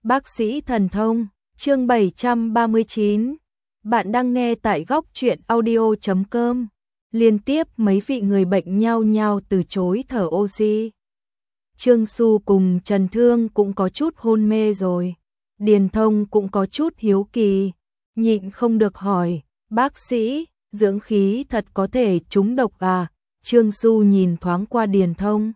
Bác sĩ thần thông, chương 739. Bạn đang nghe tại góc truyện audio.com. Liên tiếp mấy vị người bệnh nhao nhao từ chối thở oxy. Trương Xu cùng Trần Thương cũng có chút hôn mê rồi. Điền Thông cũng có chút hiếu kỳ, nhịn không được hỏi, bác sĩ, dưỡng khí thật có thể trúng độc à? Trương Xu nhìn thoáng qua Điền Thông,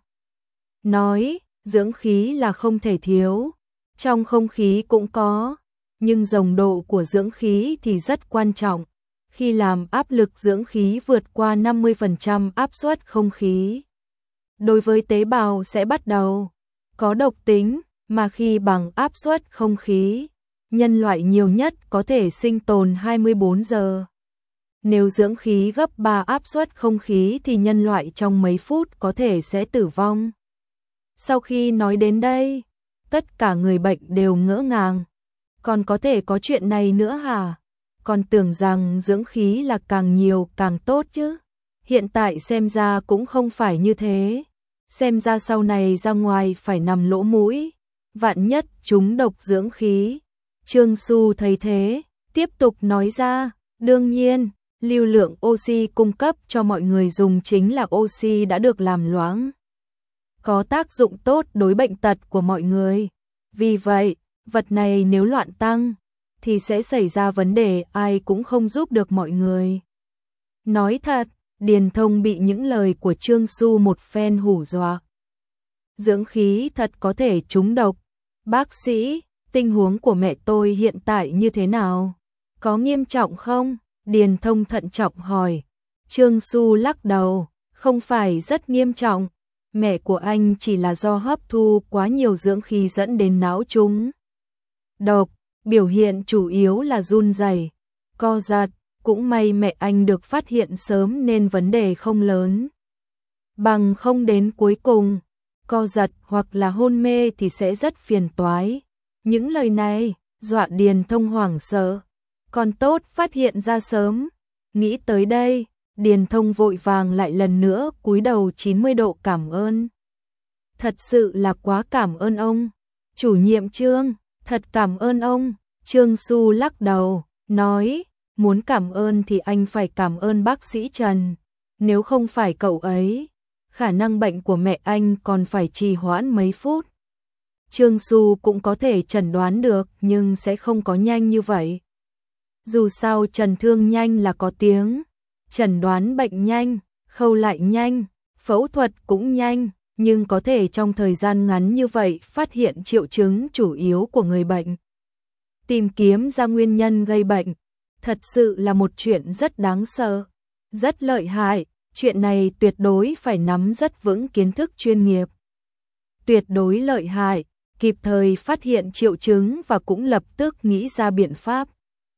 nói, dưỡng khí là không thể thiếu, trong không khí cũng có, nhưng nồng độ của dưỡng khí thì rất quan trọng. Khi làm áp lực dưỡng khí vượt qua 50% áp suất không khí, đối với tế bào sẽ bắt đầu có độc tính, mà khi bằng áp suất không khí, nhân loại nhiều nhất có thể sinh tồn 24 giờ. Nếu dưỡng khí gấp 3 áp suất không khí thì nhân loại trong mấy phút có thể sẽ tử vong. Sau khi nói đến đây, tất cả người bệnh đều ngỡ ngàng. Còn có thể có chuyện này nữa hả? Còn tưởng rằng dưỡng khí là càng nhiều càng tốt chứ. Hiện tại xem ra cũng không phải như thế. Xem ra sau này ra ngoài phải nằm lỗ mũi. Vạn nhất chúng độc dưỡng khí. Trương Xu thấy thế, tiếp tục nói ra, đương nhiên, lưu lượng oxy cung cấp cho mọi người dùng chính là oxy đã được làm loãng, có tác dụng tốt đối bệnh tật của mọi người. Vì vậy, vật này nếu loạn tăng, thì sẽ xảy ra vấn đề, ai cũng không giúp được mọi người. Nói thật, Điền Thông bị những lời của Trương Xu một phen hù dọa. Dưỡng khí thật có thể trúng độc. Bác sĩ, tình huống của mẹ tôi hiện tại như thế nào? Có nghiêm trọng không? Điền Thông thận trọng hỏi. Trương Xu lắc đầu, không phải rất nghiêm trọng. Mẹ của anh chỉ là do hấp thu quá nhiều dưỡng khí dẫn đến não trúng độc, biểu hiện chủ yếu là run rẩy, co giật, cũng may mẹ anh được phát hiện sớm nên vấn đề không lớn. Bằng không đến cuối cùng, co giật hoặc là hôn mê thì sẽ rất phiền toái. Những lời này dọa Điền Thông hoảng sợ, còn tốt phát hiện ra sớm. Nghĩ tới đây, Điền Thông vội vàng lại lần nữa cúi đầu 90 độ cảm ơn. Thật sự là quá cảm ơn ông. Chủ nhiệm Trương, thật cảm ơn ông. Trương Xu lắc đầu, nói, muốn cảm ơn thì anh phải cảm ơn bác sĩ Trần. Nếu không phải cậu ấy, khả năng bệnh của mẹ anh còn phải trì hoãn mấy phút. Trương Xu cũng có thể chẩn đoán được nhưng sẽ không có nhanh như vậy. Dù sao Trần Thương nhanh là có tiếng, chẩn đoán bệnh nhanh, khâu lại nhanh, phẫu thuật cũng nhanh, nhưng có thể trong thời gian ngắn như vậy phát hiện triệu chứng chủ yếu của người bệnh. Tìm kiếm ra nguyên nhân gây bệnh, thật sự là một chuyện rất đáng sợ, rất lợi hại. Chuyện này tuyệt đối phải nắm rất vững kiến thức chuyên nghiệp. Tuyệt đối lợi hại, kịp thời phát hiện triệu chứng và cũng lập tức nghĩ ra biện pháp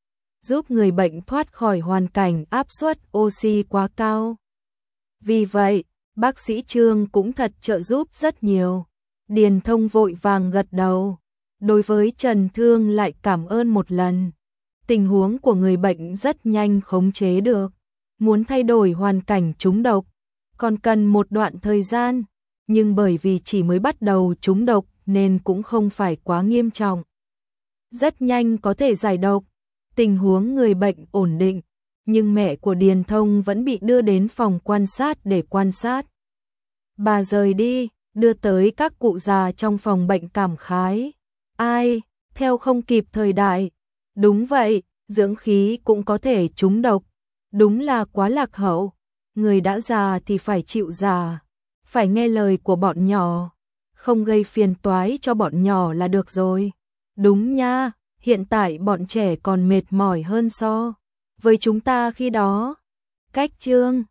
giúp người bệnh thoát khỏi hoàn cảnh áp suất oxy quá cao. Vì vậy, bác sĩ Trương cũng thật trợ giúp rất nhiều. Điền Thông vội vàng gật đầu. Đối với Trần Thương lại cảm ơn một lần. Tình huống của người bệnh rất nhanh khống chế được. Muốn thay đổi hoàn cảnh trúng độc, còn cần một đoạn thời gian. Nhưng bởi vì chỉ mới bắt đầu trúng độc nên cũng không phải quá nghiêm trọng. Rất nhanh có thể giải độc. Tình huống người bệnh ổn định, nhưng mẹ của Điền Thông vẫn bị đưa đến phòng quan sát để quan sát. Bà rời đi, đưa tới các cụ già trong phòng bệnh cảm khái. Ai, theo không kịp thời đại. Đúng vậy, dưỡng khí cũng có thể trúng độc. Đúng là quá lạc hậu. Người đã già thì phải chịu già, phải nghe lời của bọn nhỏ, không gây phiền toái cho bọn nhỏ là được rồi. Đúng nha. Hiện tại bọn trẻ còn mệt mỏi hơn so với chúng ta khi đó. Cách Trương